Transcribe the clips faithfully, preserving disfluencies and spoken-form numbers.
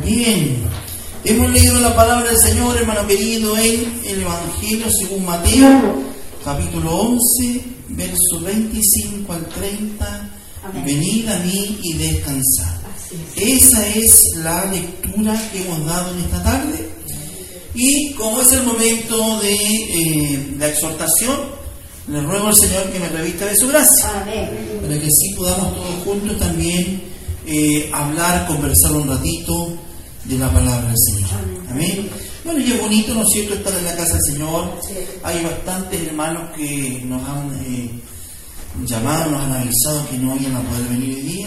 Bien, hemos leído la palabra del Señor, hermano querido, en el Evangelio según Mateo, capítulo once, versos veinticinco al treinta. Amén. Venid a mí y descansad. Esa es la lectura que hemos dado en esta tarde. Y como es el momento de eh, la exhortación, le ruego al Señor que me revista de su gracia. Amén. Para que así podamos todos juntos también eh, hablar, conversar un ratito de la palabra del Señor. Amén. Amén. Bueno, y es bonito, ¿no es cierto?, estar en la casa del Señor. Sí. Hay bastantes hermanos que nos han eh, llamado, nos han avisado que no iban a poder venir hoy día.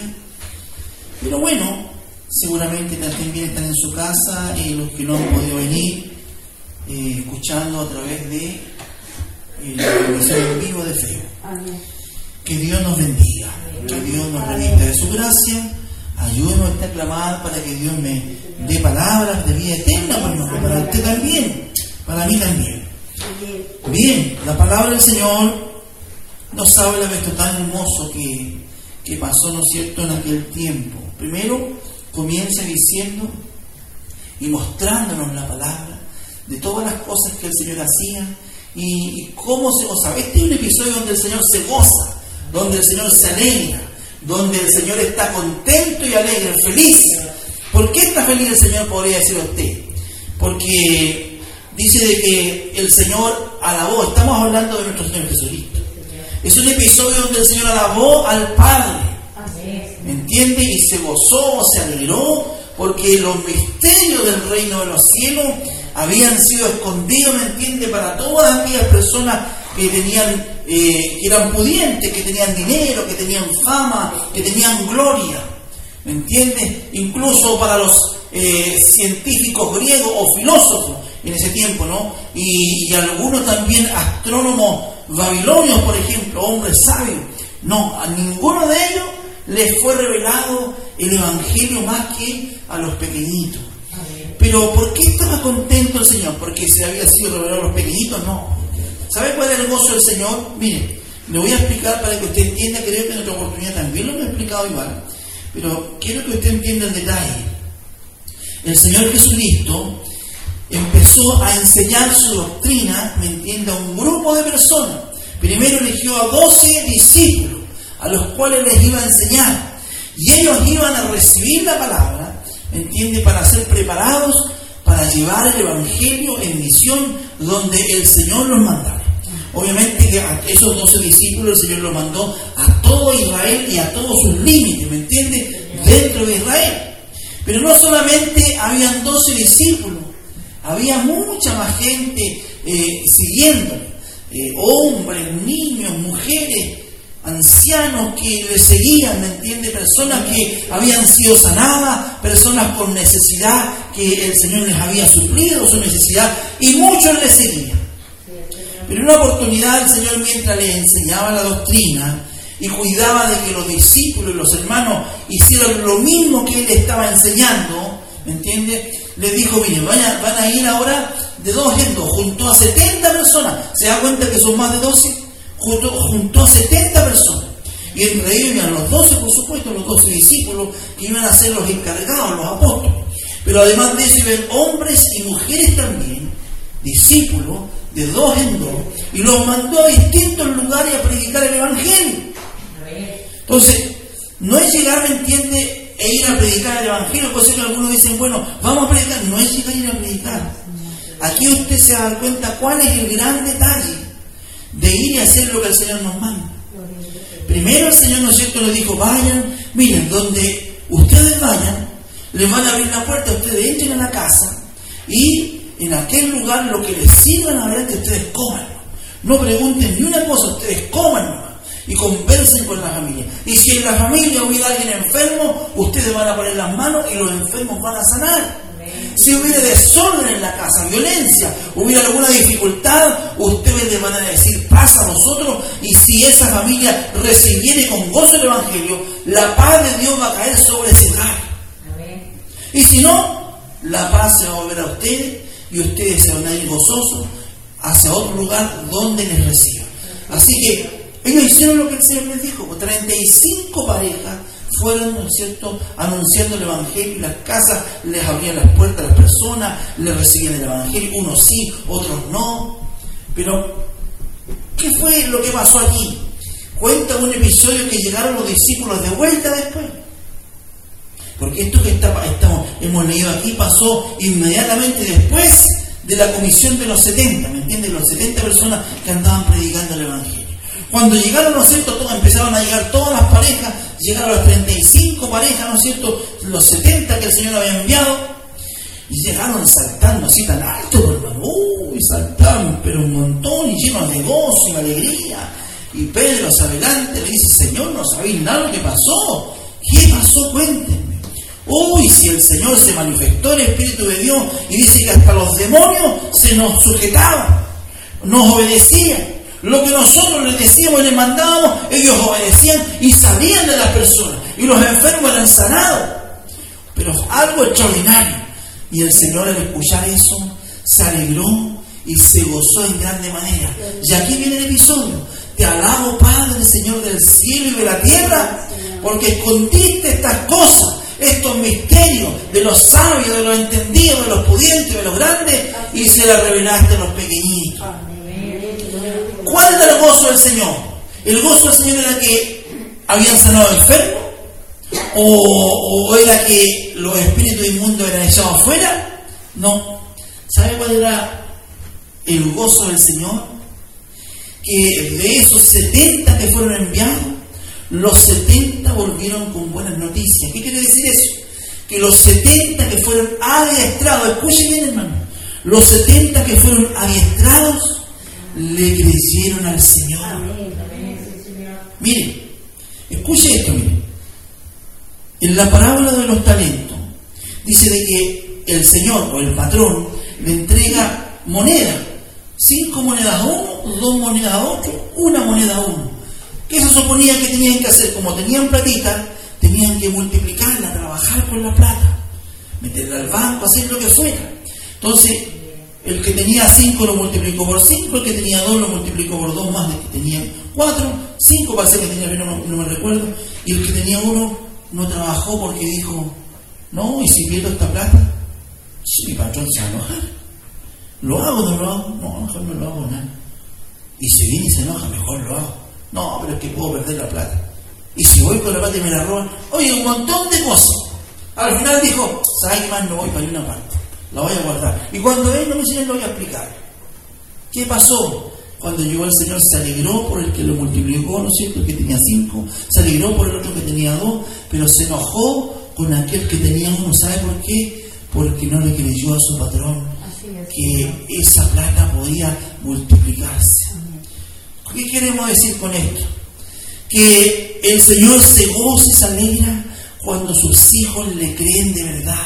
Pero bueno, seguramente también están en su casa y eh, los que no han podido venir, eh, escuchando a través de eh, la transmisión en vivo de fe. Amén. Que Dios nos bendiga, Amén. Que Dios nos revista de su gracia. Ayúdenos a esta clamada para que Dios me dé palabras de vida eterna, para, para usted también, para mí también. Bien, la palabra del Señor nos habla de esto tan hermoso que, que pasó, ¿no es cierto?, en aquel tiempo. Primero comienza diciendo y mostrándonos la palabra de todas las cosas que el Señor hacía y, y cómo se gozaba. Este es un episodio donde el Señor se goza, donde el Señor se alegra, donde el Señor está contento y alegre, feliz. ¿Por qué está feliz el Señor? Podría decir usted. Porque dice de que el Señor alabó, estamos hablando de nuestro Señor Jesucristo. Es un episodio donde el Señor alabó al Padre, ¿me entiende? Y se gozó, se alegró, porque los misterios del reino de los cielos habían sido escondidos, ¿me entiende?, para todas aquellas personas que tenían, eh, que eran pudientes, que tenían dinero, que tenían fama, que tenían gloria, ¿me entiende? Incluso para los eh, científicos griegos o filósofos en ese tiempo, ¿no? Y, y algunos también astrónomos babilonios, por ejemplo, hombres sabios. No, a ninguno de ellos les fue revelado el Evangelio más que a los pequeñitos. Pero ¿por qué estaba contento el Señor? ¿Porque se había sido revelado a los pequeñitos? No. ¿Sabe cuál es el gozo del Señor? Miren, le voy a explicar para que usted entienda, creo que en otra oportunidad también lo he explicado igual, pero quiero que usted entienda el detalle. El Señor Jesucristo empezó a enseñar su doctrina, ¿me entiende?, a un grupo de personas. Primero eligió a doce discípulos, a los cuales les iba a enseñar, y ellos iban a recibir la palabra, ¿me entiende?, para ser preparados para llevar el Evangelio en misión donde el Señor los mandara. Obviamente que a esos doce discípulos el Señor los mandó a todo Israel y a todos sus límites, ¿me entiende?, dentro de Israel. Pero no solamente habían doce discípulos, había mucha más gente eh, siguiéndole, eh, hombres, niños, mujeres, ancianos que le seguían, ¿me entiende? Personas que habían sido sanadas, personas con necesidad que el Señor les había suplido su necesidad, y muchos le seguían. Pero en una oportunidad el Señor, mientras les enseñaba la doctrina y cuidaba de que los discípulos y los hermanos hicieran lo mismo que Él estaba enseñando, ¿me entiende?, les dijo: miren, van a, van a ir ahora de dos en dos, junto a setenta personas. ¿Se da cuenta que son más de doce? Junto, junto a setenta personas. Y entre ellos iban los doce, por supuesto, los doce discípulos, que iban a ser los encargados, los apóstoles. Pero además de eso iban hombres y mujeres también, discípulos, de dos en dos, y los mandó a distintos lugares a predicar el Evangelio. Entonces, no es llegar, ¿me entiende?, e ir a predicar el Evangelio. Puede ser que algunos dicen: bueno, vamos a predicar. No es llegar a ir a predicar. Aquí usted se da cuenta cuál es el gran detalle de ir y hacer lo que el Señor nos manda. Primero el Señor, ¿no es cierto?, les dijo: vayan, miren, donde ustedes vayan, les van a abrir la puerta, ustedes entren a la casa y en aquel lugar lo que les sirvan adelante ustedes coman. No pregunten ni una cosa, ustedes coman nomás y conversen con la familia. Y si en la familia hubiera alguien enfermo, ustedes van a poner las manos y los enfermos van a sanar. Si hubiera desorden en la casa, violencia, hubiera alguna dificultad, ustedes les van a decir: paz a nosotros. Y si esa familia recibiere con gozo el Evangelio, la paz de Dios va a caer sobre ese hogar. Y si no, la paz se va a volver a ustedes y ustedes se van a ir gozosos hacia otro lugar donde les reciban. Así que ellos hicieron lo que el Señor les dijo. treinta y cinco parejas fueron, ¿no es cierto?, anunciando el Evangelio, y las casas les abrían las puertas a las personas, les recibían el Evangelio, unos sí, otros no. Pero, ¿qué fue lo que pasó aquí? Cuenta un episodio que llegaron los discípulos de vuelta después. Porque esto que está, estamos, hemos leído aquí pasó inmediatamente después de la comisión de los setenta, ¿me entiendes? Los setenta personas que andaban predicando el Evangelio. Cuando llegaron, ¿no es cierto?, todos, empezaron a llegar todas las parejas, llegaron las treinta y cinco parejas, ¿no es cierto?, los setenta que el Señor había enviado, y llegaron saltando así tan alto, hermano, uy, saltaron, pero un montón, y llenos de gozo y alegría. Y Pedro hacia adelante le dice: Señor, no sabéis nada lo que pasó. ¿Qué pasó? Cuéntenme. Uy, si el Señor se manifestó el Espíritu de Dios, y dice que hasta los demonios se nos sujetaban, nos obedecían. Lo que nosotros les decíamos y les mandábamos, ellos obedecían y salían de las personas, y los enfermos eran sanados. Pero algo extraordinario. Y el Señor, al escuchar eso, se alegró y se gozó en grande manera. Y aquí viene el episodio: te alabo, Padre, Señor del cielo y de la tierra, porque escondiste estas cosas, estos misterios de los sabios, de los entendidos, de los pudientes, de los grandes, y se las revelaste a los pequeñitos. ¿Cuál era el gozo del Señor? ¿El gozo del Señor era que habían sanado enfermos? ¿O, o era que los espíritus inmundos eran echados fuera? No. ¿Sabe cuál era el gozo del Señor? Que de esos setenta que fueron enviados, los setenta volvieron con buenas noticias. ¿Qué quiere decir eso? Que los setenta que fueron adiestrados, escuchen bien, hermano, los setenta que fueron adiestrados le creyeron al Señor. Miren, escuche esto, miren. En la parábola de los talentos dice de que el Señor o el patrón le entrega moneda, cinco monedas a uno, dos monedas a otro, una moneda a uno. ¿Qué se suponía que tenían que hacer? Como tenían platita, tenían que multiplicarla, trabajar con la plata, meterla al banco, hacer lo que fuera. Entonces, el que tenía cinco lo multiplicó por cinco, el que tenía dos lo multiplicó por dos más, el que tenía cuatro, cinco parece que tenía, no, no me recuerdo, y el que tenía uno no trabajó porque dijo: no, y si pierdo esta plata, si mi patrón se va a enojar, ¿lo hago o no lo hago? No, mejor no lo hago nada. Y si viene y se enoja, mejor lo hago. No, pero es que puedo perder la plata. Y si voy con la plata y me la roban, oye, un montón de cosas. Al final dijo: ¿sabes qué más? No voy para una parte, la voy a guardar. Y cuando venga mi Señor lo voy a explicar. ¿Qué pasó? Cuando llegó el Señor, se alegró por el que lo multiplicó, ¿no es cierto?, el que tenía cinco, se alegró por el otro que tenía dos, pero se enojó con aquel que tenía uno. ¿Sabe por qué? Porque no le creyó a su patrón que esa plata podía multiplicarse. ¿Qué queremos decir con esto? Que el Señor se goza y se alegra cuando sus hijos le creen de verdad.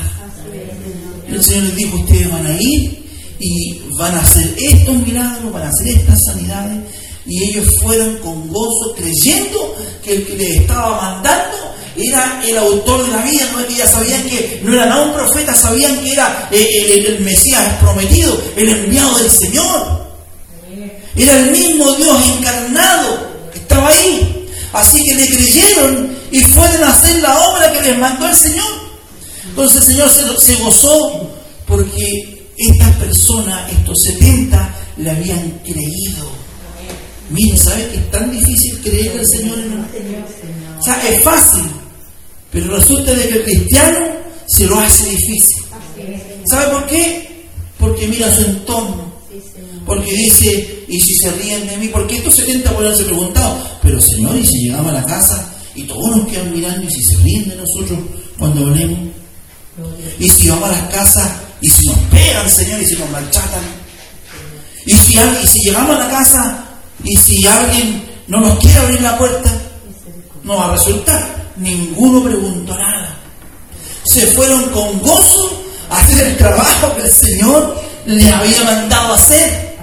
El Señor les dijo: ustedes van a ir y van a hacer estos milagros, van a hacer estas sanidades. Y ellos fueron con gozo, creyendo que el que les estaba mandando era el autor de la vida. No es que ya sabían que no era nada un profeta, sabían que era el, el, el Mesías prometido, el enviado del Señor. Era el mismo Dios encarnado que estaba ahí. Así que le creyeron y fueron a hacer la obra que les mandó el Señor. Entonces el Señor se, se gozó porque estas personas, estos setenta, le habían creído. Miren, ¿sabes que es tan difícil creer en el Señor? O sea, es fácil, pero resulta de que el cristiano se lo hace difícil. ¿Sabe por qué? Porque mira su entorno. Porque dice: ¿y si se ríen de mí? Porque estos setenta pueden haberse preguntado: pero Señor, ¿y si llegamos a la casa y todos nos quedan mirando, y si se ríen de nosotros cuando hablemos? ¿Y si vamos a las casas y si nos pegan, Señor, y si nos maltratan? ¿Y si, y si llegamos a la casa y si alguien no nos quiere abrir la puerta? No va a resultar. Ninguno preguntó nada. Se fueron con gozo a hacer el trabajo que el Señor les había mandado a hacer.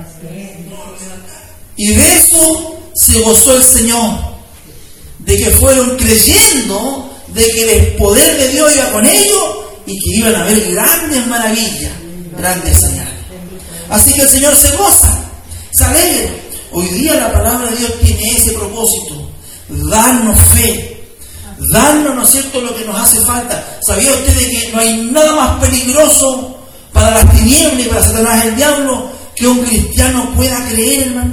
Y de eso se gozó el Señor, de que fueron creyendo de que el poder de Dios iba con ellos y que iban a ver grandes maravillas, grandes señales. Así que el Señor se goza, se alegra. Hoy día la palabra de Dios tiene ese propósito: darnos fe darnos, ¿no es cierto?, lo que nos hace falta. ¿Sabía usted de que no hay nada más peligroso para las tinieblas y para Satanás el diablo que un cristiano pueda creer, hermano?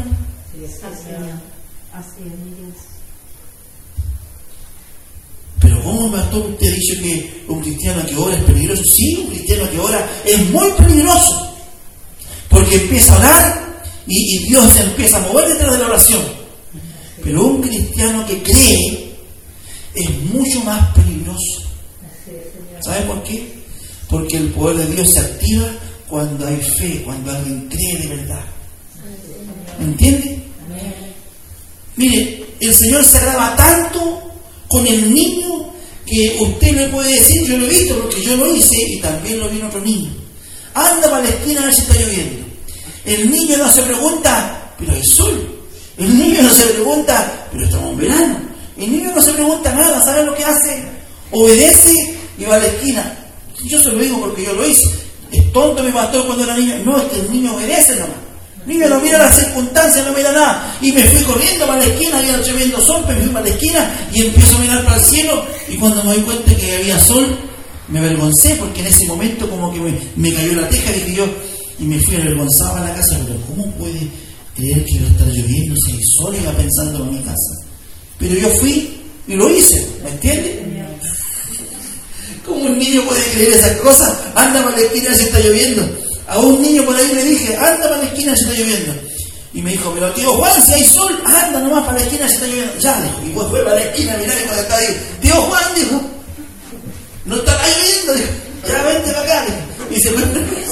Pero ¿cómo, pastor, usted dice que un cristiano que ora es peligroso? Sí, un cristiano que ora es muy peligroso, porque empieza a orar y, y Dios se empieza a mover detrás de la oración. Pero un cristiano que cree es mucho más peligroso. ¿Sabe por qué? Porque el poder de Dios se activa cuando hay fe, cuando alguien cree de verdad. ¿Me entiende? Mire, el Señor se agrava tanto con el niño que usted le puede decir, yo lo he visto porque yo lo hice y también lo vi en otro niño. Anda a Palestina a ver si está lloviendo. El niño no se pregunta, pero hay sol. El niño no se pregunta, pero estamos en verano. El niño no se pregunta nada, ¿sabe lo que hace? Obedece y va a la esquina. Yo se lo digo porque yo lo hice. Es tonto mi pastor cuando era niño. No, es que el niño obedece nomás. El niño no mira las circunstancias, no mira nada. Y me fui corriendo para la esquina, había tremendo sol, me fui para la esquina y empiezo a mirar para el cielo. Y cuando me doy cuenta que había sol, me avergoncé porque en ese momento como que me, me cayó la teja y yo, y me fui avergonzado a la casa. Pero ¿cómo puede creer que va a estar lloviendo si hay sol? Iba pensando en mi casa. Pero yo fui y lo hice, ¿me entiendes? ¿Cómo un niño puede creer esas cosas? Anda para la esquina si está lloviendo. A un niño por ahí le dije, anda para la esquina si está lloviendo. Y me dijo, pero tío Juan, si hay sol, anda nomás para la esquina si está lloviendo. Ya, dijo, y pues fue para la esquina, mirá, y cuando estaba ahí, tío Juan, dijo, no está lloviendo, dijo, ya vente para acá, dijo. Y se fue.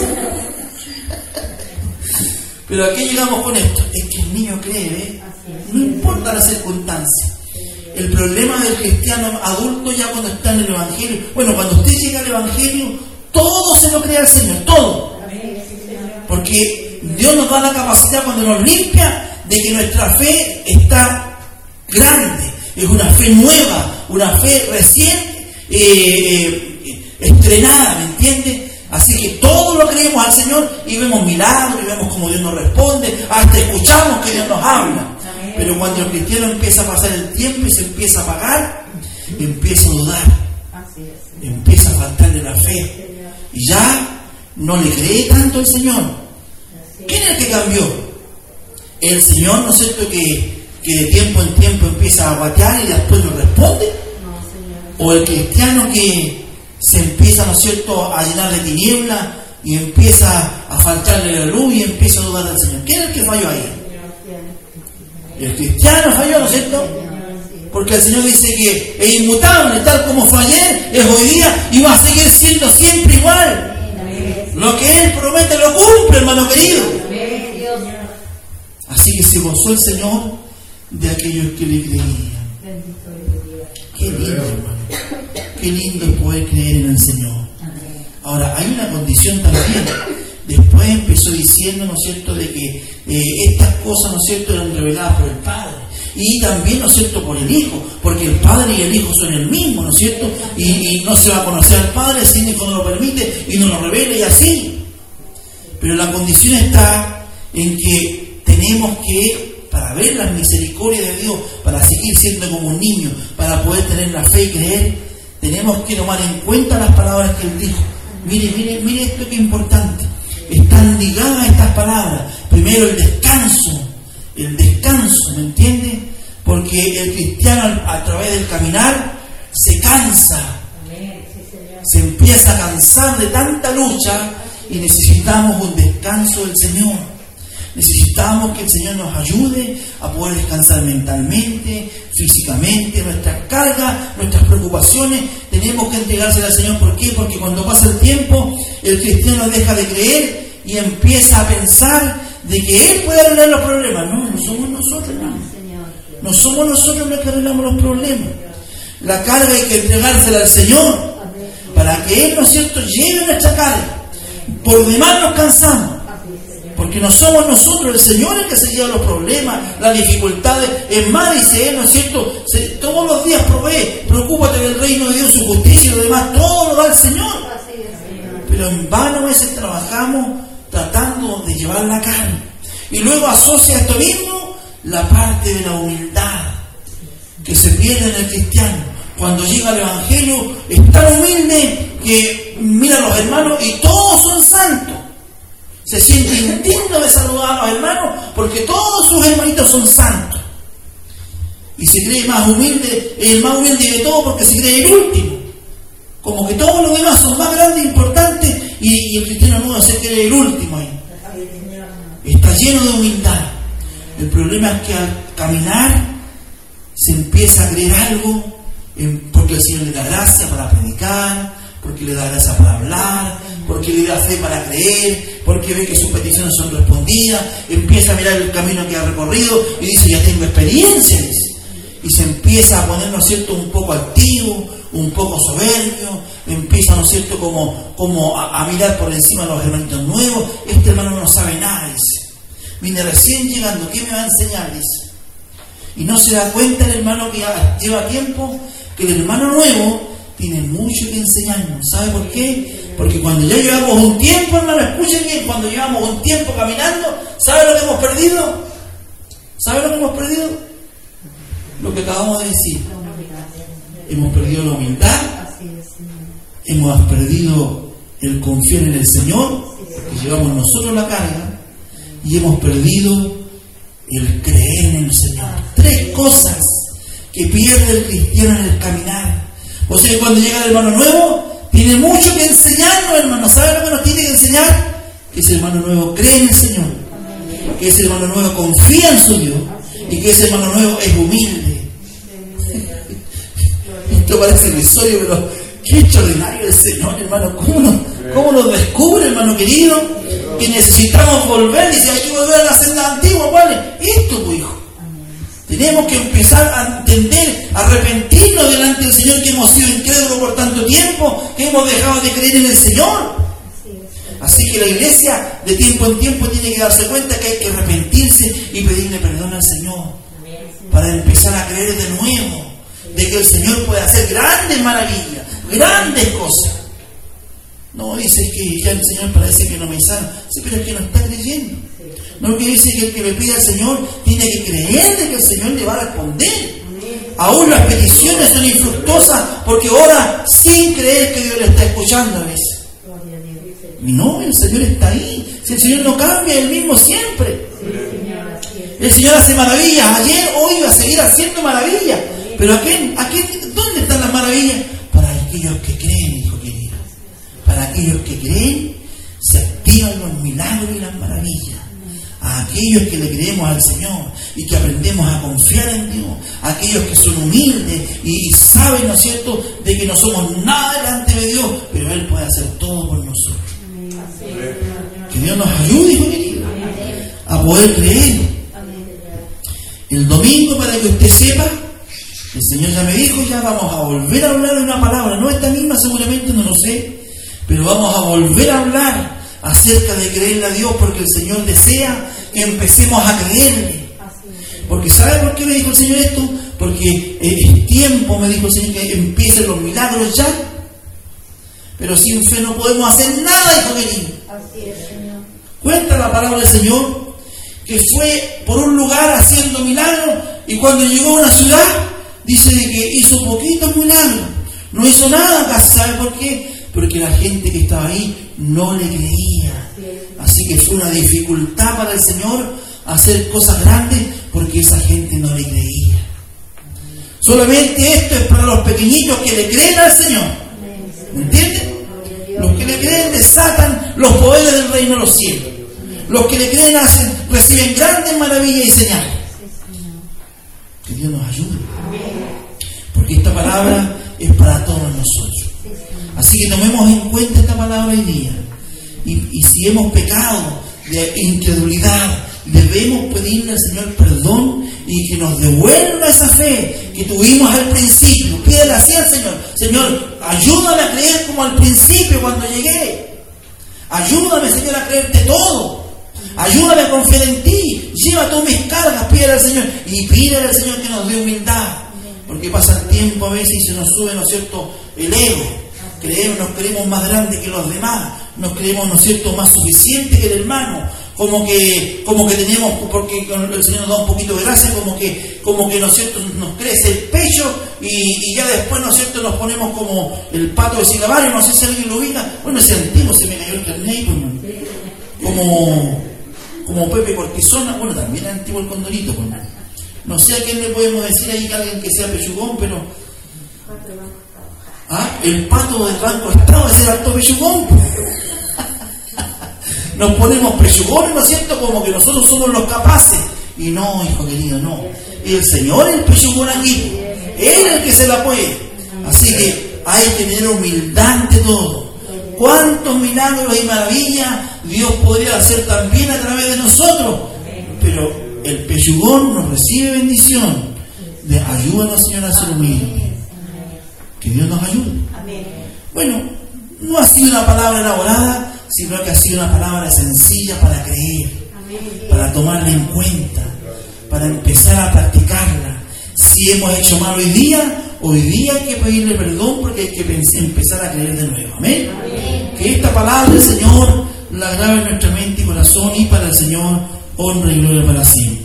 Pero aquí llegamos con esto, es que el niño cree, ¿eh? No importa la circunstancia. El problema del cristiano adulto ya cuando está en el Evangelio, bueno, cuando usted llega al Evangelio, todo se lo cree al Señor, todo. Porque Dios nos da la capacidad cuando nos limpia de que nuestra fe está grande, es una fe nueva, una fe recién eh, eh, estrenada, ¿me entiende? Así que todo lo creemos al Señor y vemos milagros y vemos cómo Dios nos responde, hasta escuchamos que Dios nos habla. Pero cuando el cristiano empieza a pasar el tiempo y se empieza a apagar, empieza a dudar, empieza a faltarle la fe y ya no le cree tanto al Señor. ¿Quién es el que cambió? El Señor, ¿no es cierto?, que, que de tiempo en tiempo empieza a guatear y después no responde. O el cristiano que se empieza, ¿no es cierto?, a llenar de tiniebla y empieza a faltarle la luz y empieza a dudar del Señor. ¿Quién es el que falló ahí? El cristiano falló, ¿no es cierto? Porque el Señor dice que es inmutable, tal como fue ayer, es hoy día y va a seguir siendo siempre igual. Lo que Él promete lo cumple, hermano querido. Así que se gozó el Señor de aquellos que le creían. Qué lindo, hermano. Qué lindo es poder creer en el Señor. Ahora, hay una condición también. Después empezó diciendo, ¿no es cierto?, de que eh, estas cosas, ¿no es cierto?, eran reveladas por el Padre. Y también, ¿no es cierto?, por el Hijo. Porque el Padre y el Hijo son el mismo, ¿no es cierto? Y, y no se va a conocer al Padre si el Hijo no lo permite y no lo revela y así. Pero la condición está en que tenemos que, para ver las misericordias de Dios, para seguir siendo como un niño, para poder tener la fe y creer, tenemos que tomar en cuenta las palabras que Él dijo. Mire, mire, mire esto que es importante. Están ligadas estas palabras. Primero el descanso, el descanso, ¿me entiende? Porque el cristiano a, a través del caminar se cansa, se empieza a cansar de tanta lucha y necesitamos un descanso del Señor. Necesitamos que el Señor nos ayude a poder descansar mentalmente, físicamente, nuestras cargas, nuestras preocupaciones. Tenemos que entregárselas al Señor. ¿Por qué? Porque cuando pasa el tiempo, el cristiano deja de creer y empieza a pensar de que Él puede arreglar los problemas. No, no somos nosotros, hermano. No somos nosotros los que arreglamos los problemas. La carga hay que entregársela al Señor para que Él, ¿no es cierto?, lleve nuestra carga. Por demás nos cansamos. Porque no somos nosotros, el Señor es el que se lleva los problemas, las dificultades. Es más, dice Él, ¿no es cierto?, se, todos los días provee, preocúpate del reino de Dios, su justicia y lo demás, todo lo da el Señor. Pero en vano a veces trabajamos tratando de llevar la carne. Y luego asocia a esto mismo la parte de la humildad que se pierde en el cristiano. cuando llega al Evangelio, es tan humilde que mira a los hermanos y todos son santos. Se siente indigno de saludar a los hermanos porque todos sus hermanitos son santos. Y se cree más humilde, el más humilde de todo porque se cree el último. Como que todos los demás son más grandes e importantes y, y el cristiano nuevo se cree el último ahí. Está lleno de humildad. El problema es que al caminar se empieza a creer algo porque el Señor le da gracia para predicar, porque le da gracia para hablar, porque le da fe para creer, porque ve que sus peticiones son respondidas, empieza a mirar el camino que ha recorrido y dice, ya tengo experiencia, dice. Y se empieza a poner, ¿no es cierto?, un poco altivo, un poco soberbio, empieza, ¿no es cierto?, como, como a, a mirar por encima de los hermanitos nuevos. Este hermano no sabe nada, dice. Vine recién llegando, ¿qué me va a enseñar?, dice. Y no se da cuenta el hermano que ya lleva tiempo, que el hermano nuevo tiene mucho que enseñarnos. ¿Sabe por qué? Porque cuando ya llevamos un tiempo, hermano, escuchen bien, cuando llevamos un tiempo caminando, ¿sabe lo que hemos perdido? ¿Sabe lo que hemos perdido? Lo que acabamos de decir. Hemos perdido la humildad, hemos perdido el confiar en el Señor, que llevamos nosotros la carga, y hemos perdido el creer en el Señor. Tres cosas que pierde el cristiano en el caminar. O sea, cuando llega el hermano nuevo, tiene mucho que enseñarnos, hermano. ¿Sabe lo que nos tiene que enseñar? Que ese hermano nuevo cree en el Señor, que ese hermano nuevo confía en su Dios y que ese hermano nuevo es humilde. Esto parece irrisorio, pero qué extraordinario el Señor, hermano. ¿Cómo nos, cómo nos descubre, hermano querido? Que necesitamos volver. Dice, hay que volver a la senda antigua. ¿Cuál es? Esto, pues, hijo. Tenemos que empezar a entender, a arrepentirnos delante del Señor, que hemos sido incrédulos por tanto tiempo, que hemos dejado de creer en el Señor. Así que la iglesia de tiempo en tiempo tiene que darse cuenta que hay que arrepentirse y pedirle perdón al Señor para empezar a creer de nuevo de que el Señor puede hacer grandes maravillas, grandes cosas. No dice que ya el Señor parece que no me sana, sí, pero es que no está creyendo. No, que dice que el que le pide al Señor tiene que creer de que el Señor le va a responder. Aún las peticiones son infructuosas porque ora sin creer que Dios le está escuchando a veces. Y no, el Señor está ahí. Si el Señor no cambia, es el mismo siempre. El Señor hace maravillas. Ayer, hoy va a seguir haciendo maravillas. Pero ¿a quién? ¿A quién? ¿Dónde están las maravillas? Para aquellos que creen, hijo querido. Para aquellos que creen, se activan los milagros y las maravillas. A aquellos que le creemos al Señor y que aprendemos a confiar en Dios, a aquellos que son humildes y, y saben, ¿no es cierto?, de que no somos nada delante de Dios, pero Él puede hacer todo por nosotros. Que Dios nos ayude, hijo querido, a poder creer. El domingo, para que usted sepa, el Señor ya me dijo, ya vamos a volver a hablar de una palabra, no esta misma seguramente, no lo sé, pero vamos a volver a hablar acerca de creerle a Dios, porque el Señor desea que empecemos a creerle. Porque ¿sabe por qué me dijo el Señor esto? Porque es tiempo, me dijo el Señor, que empiecen los milagros ya. Pero sin fe no podemos hacer nada, hijo querido. Cuenta la palabra del Señor que fue por un lugar haciendo milagros y cuando llegó a una ciudad dice de que hizo poquitos milagros, no hizo nada casi. ¿Sabe por qué? Porque la gente que estaba ahí no le creía. Así que fue una dificultad para el Señor hacer cosas grandes porque esa gente no le creía. Solamente esto es para los pequeñitos que le creen al Señor. ¿Me entienden? Los que le creen desatan los poderes del reino de los cielos. Los que le creen hacen, reciben grandes maravillas y señales. Que Dios nos ayude. Porque esta palabra es para todos nosotros. Así que tomemos en cuenta esta palabra hoy día. Y, y si hemos pecado de incredulidad, debemos pedirle al Señor perdón y que nos devuelva esa fe que tuvimos al principio. Pídele así al Señor: Señor, ayúdame a creer como al principio cuando llegué. Ayúdame, Señor, a creerte todo. Ayúdame a confiar en ti. Lleva todas mis cargas, pídele al Señor. Y pídele al Señor que nos dé humildad. Porque pasa el tiempo a veces y se nos sube, ¿no es cierto?, el ego. Creemos, nos creemos más grandes que los demás. Nos creemos, ¿no es cierto?, más suficientes que el hermano. como que, como que tenemos, porque el Señor nos da un poquito de gracia, como que, como que, ¿no es cierto?, nos crece el pecho y, y ya después, ¿no es cierto?, nos ponemos como el pato de Silabario, no sé si alguien lo ubica. Bueno, ese antiguo se me cayó el carnet, pues, como, como Pepe Cortisona, bueno, también es antiguo el Condorito, pues. No sé a quién le podemos decir ahí que alguien que sea pechugón, pero... ¿Ah? El pato del Banco Estado es el alto pechugón. Nos ponemos pechugones, ¿no es cierto?, como que nosotros somos los capaces. Y no, hijo querido, no. El Señor es el pechugón aquí. Él es el que se la puede. Así que hay que tener humildad ante todo. ¿Cuántos milagros y maravillas Dios podría hacer también a través de nosotros? Pero el pechugón nos recibe bendición. De ayúdanos, Señor, a ser humildes. Que Dios nos ayude. Bueno, no ha sido una palabra elaborada, sino que ha sido una palabra sencilla para creer, para tomarla en cuenta, para empezar a practicarla. Si hemos hecho mal hoy día, hoy día hay que pedirle perdón porque hay que empezar a creer de nuevo. Amén. Que esta palabra del Señor la grabe en nuestra mente y corazón, y para el Señor honra y gloria para siempre.